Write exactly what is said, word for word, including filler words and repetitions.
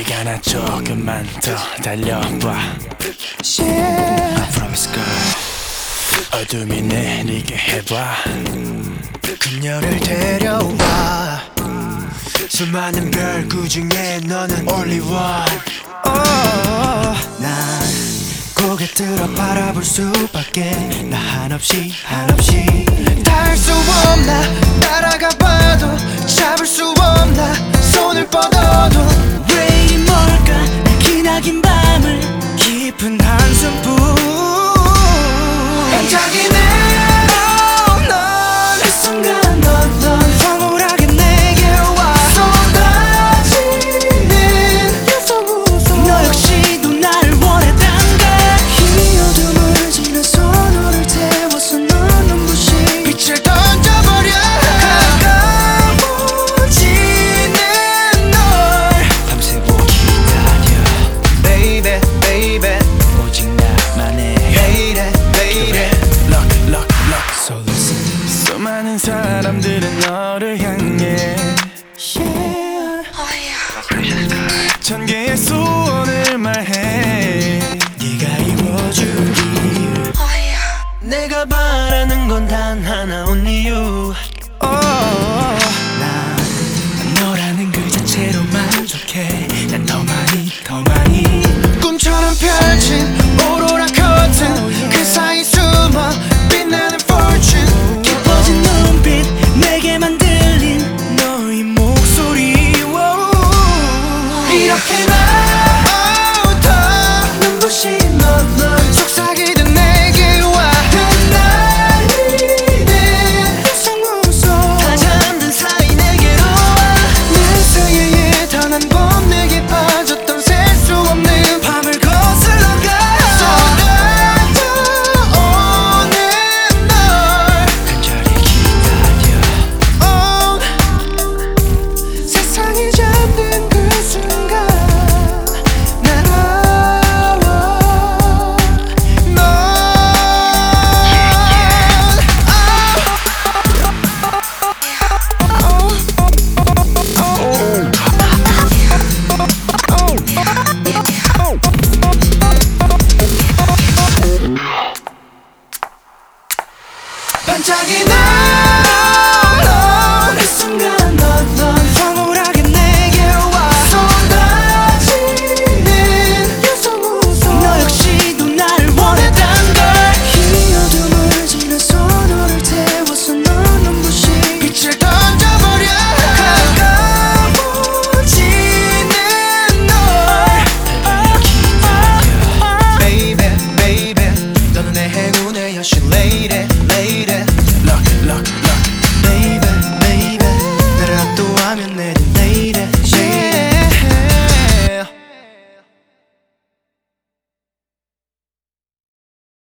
시간 한 조금만 더 달려봐. yeah. I promise girl, 어둠이 내리게 해봐. 그녀를 데려와. 수많은 별 그 중에 너는 only one. oh. 난 고개 들어 바라볼 수밖에. 나 한없이 한없이 닿을 수 없나. 따라가 봐도 잡을 수 없나. 손을 뻗어도 왜 이리 멀까. 기나긴 밤을 깊은 한숨뿐. 반짝이는